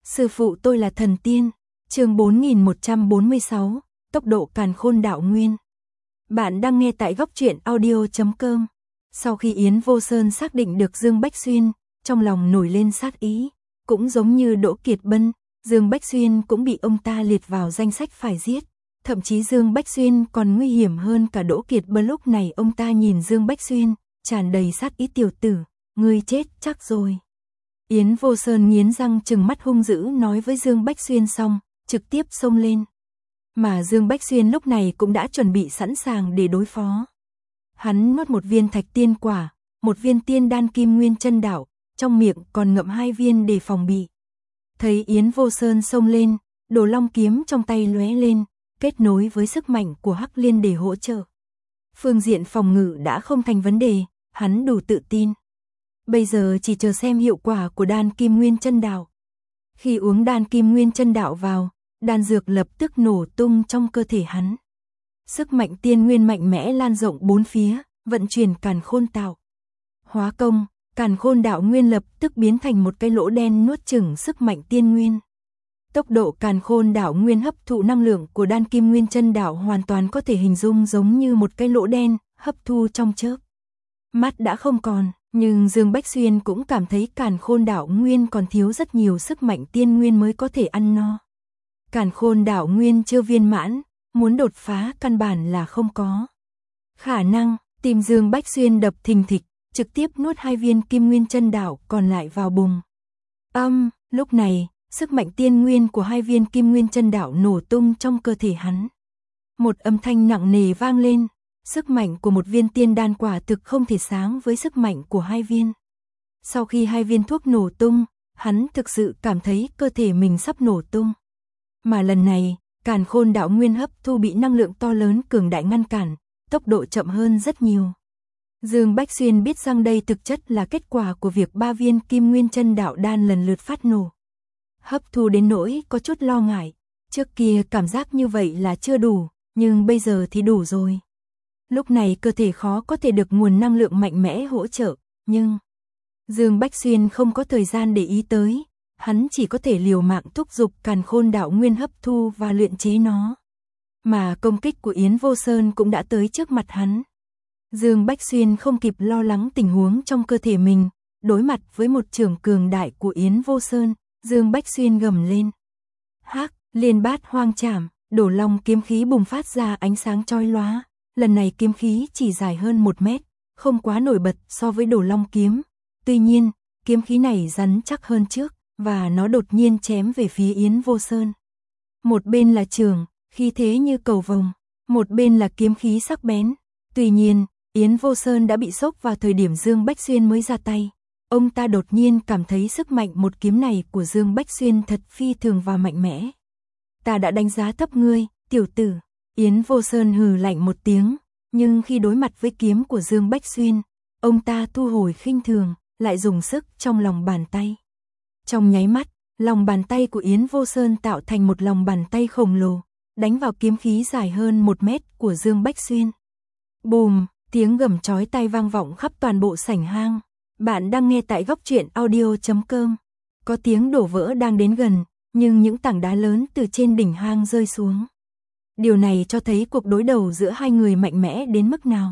Sư phụ tôi là thần tiên. Chương 4146, tốc độ càn khôn đạo nguyên. Bạn đang nghe tại góc truyện audio.com. Sau khi Yến Vô Sơn xác định được Dương Bách Xuyên, trong lòng nổi lên sát ý, cũng giống như Đỗ Kiệt Bân, Dương Bách Xuyên cũng bị ông ta liệt vào danh sách phải giết. Thậm chí Dương Bách Xuyên còn nguy hiểm hơn cả Đỗ Kiệt Bân. Lúc này ông ta nhìn Dương Bách Xuyên, tràn đầy sát ý. Tiểu tử, ngươi chết chắc rồi. Yến Vô Sơn nghiến răng trừng mắt hung dữ nói với Dương Bách Xuyên xong, trực tiếp xông lên. Mà Dương Bách Xuyên lúc này cũng đã chuẩn bị sẵn sàng để đối phó. Hắn nuốt một viên thạch tiên quả, một viên tiên đan kim nguyên chân đạo, trong miệng còn ngậm 2 viên để phòng bị. Thấy Yến Vô Sơn xông lên, Đồ Long kiếm trong tay lóe lên, kết nối với sức mạnh của Hắc Liên để hỗ trợ. Phương diện phòng ngự đã không thành vấn đề, hắn đủ tự tin. Bây giờ chỉ chờ xem hiệu quả của đan kim nguyên chân đạo. Khi uống đan kim nguyên chân đạo vào, đan dược lập tức nổ tung trong cơ thể hắn. Sức mạnh tiên nguyên mạnh mẽ lan rộng bốn phía, vận chuyển càn khôn tạo. Hóa công, càn khôn đạo nguyên lập tức biến thành một cái lỗ đen nuốt chửng sức mạnh tiên nguyên. Tốc độ càn khôn đạo nguyên hấp thụ năng lượng của đan kim nguyên chân đạo hoàn toàn có thể hình dung giống như một cái lỗ đen, hấp thu trong chớp mắt đã không còn. Nhưng Dương Bách Xuyên cũng cảm thấy càn khôn đạo nguyên còn thiếu rất nhiều sức mạnh tiên nguyên mới có thể ăn no. Càn khôn đạo nguyên chưa viên mãn, muốn đột phá căn bản là không có khả năng. Tim Dương Bách Xuyên đập thình thịch, trực tiếp nuốt 2 viên kim nguyên chân đạo còn lại vào bụng. Lúc này, sức mạnh tiên nguyên của 2 viên kim nguyên chân đạo nổ tung trong cơ thể hắn. Một âm thanh nặng nề vang lên. Sức mạnh của một viên tiên đan quả thực không thể sánh với sức mạnh của 2 viên. Sau khi 2 viên thuốc nổ tung, hắn thực sự cảm thấy cơ thể mình sắp nổ tung. Mà lần này, càn khôn đạo nguyên hấp thu bị năng lượng to lớn cường đại ngăn cản, tốc độ chậm hơn rất nhiều. Dương Bách Xuyên biết rằng đây thực chất là kết quả của việc 3 viên kim nguyên chân đạo đan lần lượt phát nổ. Hấp thu đến nỗi có chút lo ngại, trước kia cảm giác như vậy là chưa đủ, nhưng bây giờ thì đủ rồi. Lúc này cơ thể khó có thể được nguồn năng lượng mạnh mẽ hỗ trợ, nhưng Dương Bách Xuyên không có thời gian để ý tới, hắn chỉ có thể liều mạng thúc giục càn khôn đạo nguyên hấp thu và luyện chế nó. Mà công kích của Yến Vô Sơn cũng đã tới trước mặt hắn. Dương Bách Xuyên không kịp lo lắng tình huống trong cơ thể mình, đối mặt với một chưởng cường đại của Yến Vô Sơn, Dương Bách Xuyên gầm lên. Hắc Liên Bát Hoang Trảm, Đồ Long kiếm khí bùng phát ra ánh sáng chói lóa. Lần này kiếm khí chỉ dài hơn 1 mét, không quá nổi bật so với Đồ Long kiếm. Tuy nhiên, kiếm khí này rắn chắc hơn trước, và nó đột nhiên chém về phía Yến Vô Sơn. Một bên là chưởng, khí thế như cầu vồng, một bên là kiếm khí sắc bén. Tuy nhiên, Yến Vô Sơn đã bị sốc vào thời điểm Dương Bách Xuyên mới ra tay. Ông ta đột nhiên cảm thấy sức mạnh một kiếm này của Dương Bách Xuyên thật phi thường và mạnh mẽ. Ta đã đánh giá thấp ngươi, tiểu tử. Yến Vô Sơn hừ lạnh một tiếng, nhưng khi đối mặt với kiếm của Dương Bách Xuyên, ông ta thu hồi khinh thường, lại dùng sức trong lòng bàn tay. Trong nháy mắt, lòng bàn tay của Yến Vô Sơn tạo thành một lòng bàn tay khổng lồ, đánh vào kiếm khí dài hơn 1 mét của Dương Bách Xuyên. Bùm, tiếng gầm chói tai vang vọng khắp toàn bộ sảnh hang. Bạn đang nghe tại góc truyện audio.com. Có tiếng đổ vỡ đang đến gần, nhưng những tảng đá lớn từ trên đỉnh hang rơi xuống. Điều này cho thấy cuộc đối đầu giữa hai người mạnh mẽ đến mức nào.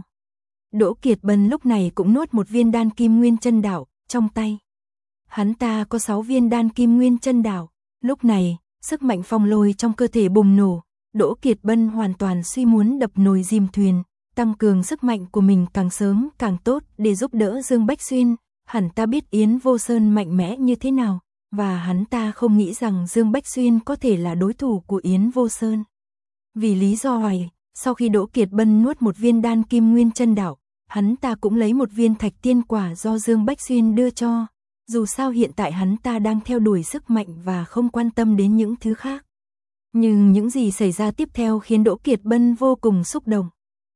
Đỗ Kiệt Bân lúc này cũng nuốt một viên đan kim nguyên chân đạo trong tay. Hắn ta có 6 viên đan kim nguyên chân đạo. Lúc này, sức mạnh phong lôi trong cơ thể bùng nổ. Đỗ Kiệt Bân hoàn toàn suy muốn đập nồi chìm thuyền, tăng cường sức mạnh của mình càng sớm càng tốt để giúp đỡ Dương Bách Xuyên. Hắn ta biết Yến Vô Sơn mạnh mẽ như thế nào, và hắn ta không nghĩ rằng Dương Bách Xuyên có thể là đối thủ của Yến Vô Sơn. Vì lý do hoài, sau khi Đỗ Kiệt Bân nuốt một viên đan kim nguyên chân đạo, hắn ta cũng lấy một viên thạch tiên quả do Dương Bách Xuyên đưa cho. Dù sao hiện tại hắn ta đang theo đuổi sức mạnh và không quan tâm đến những thứ khác. Nhưng những gì xảy ra tiếp theo khiến Đỗ Kiệt Bân vô cùng xúc động.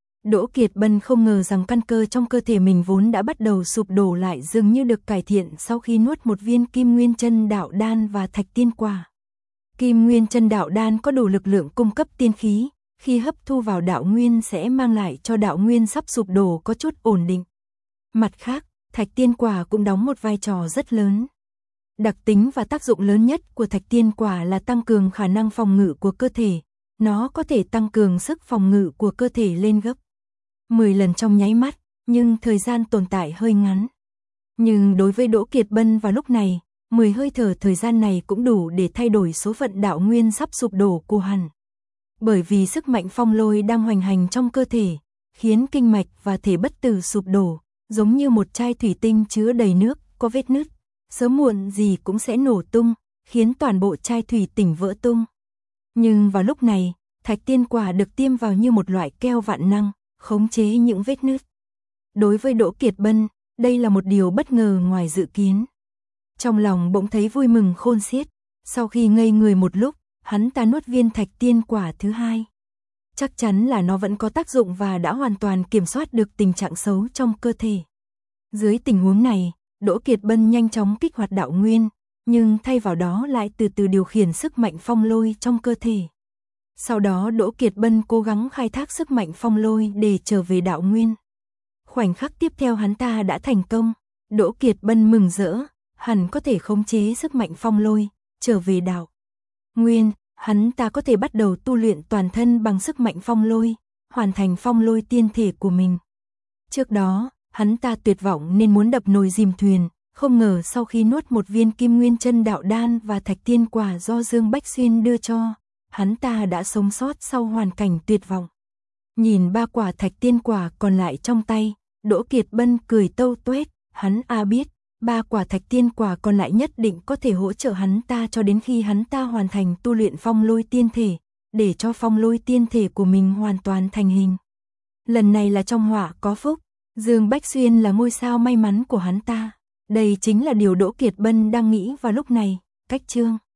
Đỗ Kiệt Bân không ngờ rằng căn cơ trong cơ thể mình vốn đã bắt đầu sụp đổ lại dường như được cải thiện sau khi nuốt một viên kim nguyên chân đạo đan và thạch tiên quả. Kim nguyên chân đạo đan có đủ lực lượng cung cấp tiên khí, khi hấp thu vào đạo nguyên sẽ mang lại cho đạo nguyên sắp sụp đổ có chút ổn định. Mặt khác, thạch tiên quả cũng đóng một vai trò rất lớn. Đặc tính và tác dụng lớn nhất của thạch tiên quả là tăng cường khả năng phòng ngự của cơ thể. Nó có thể tăng cường sức phòng ngự của cơ thể lên gấp 10 lần trong nháy mắt, nhưng thời gian tồn tại hơi ngắn. Nhưng đối với Đỗ Kiệt Bân vào lúc này, 10 hơi thở thời gian này cũng đủ để thay đổi số phận đạo nguyên sắp sụp đổ của hắn. Bởi vì sức mạnh phong lôi đang hoành hành trong cơ thể, khiến kinh mạch và thể bất tử sụp đổ, giống như một chai thủy tinh chứa đầy nước, có vết nứt, sớm muộn gì cũng sẽ nổ tung, khiến toàn bộ chai thủy tinh vỡ tung. Nhưng vào lúc này, thạch tiên quả được tiêm vào như một loại keo vạn năng, khống chế những vết nứt. Đối với Đỗ Kiệt Bân, đây là một điều bất ngờ ngoài dự kiến. Trong lòng bỗng thấy vui mừng khôn xiết, sau khi ngây người một lúc, hắn ta nuốt viên thạch tiên quả thứ hai. Chắc chắn là nó vẫn có tác dụng và đã hoàn toàn kiểm soát được tình trạng xấu trong cơ thể. Dưới tình huống này, Đỗ Kiệt Bân nhanh chóng kích hoạt đạo nguyên, nhưng thay vào đó lại từ từ điều khiển sức mạnh phong lôi trong cơ thể. Sau đó Đỗ Kiệt Bân cố gắng khai thác sức mạnh phong lôi để trở về đạo nguyên. Khoảnh khắc tiếp theo hắn ta đã thành công, Đỗ Kiệt Bân mừng rỡ, hắn có thể khống chế sức mạnh phong lôi, trở về đạo nguyên, hắn ta có thể bắt đầu tu luyện toàn thân bằng sức mạnh phong lôi, hoàn thành phong lôi tiên thể của mình. Trước đó, hắn ta tuyệt vọng nên muốn đập nồi dìm thuyền, không ngờ sau khi nuốt một viên Kim Nguyên Chân Đạo Đan và thạch tiên quả do Dương Bách Xuyên đưa cho, hắn ta đã sống sót sau hoàn cảnh tuyệt vọng. Nhìn 3 quả thạch tiên quả còn lại trong tay, Đỗ Kiệt Bân cười tâu tuét, hắn biết, 3 quả thạch tiên quả còn lại nhất định có thể hỗ trợ hắn ta cho đến khi hắn ta hoàn thành tu luyện phong lôi tiên thể, để cho phong lôi tiên thể của mình hoàn toàn thành hình. Lần này là trong họa có phúc, Dương Bách Xuyên là ngôi sao may mắn của hắn ta. Đây chính là điều Đỗ Kiệt Bân đang nghĩ vào lúc này. Cách chương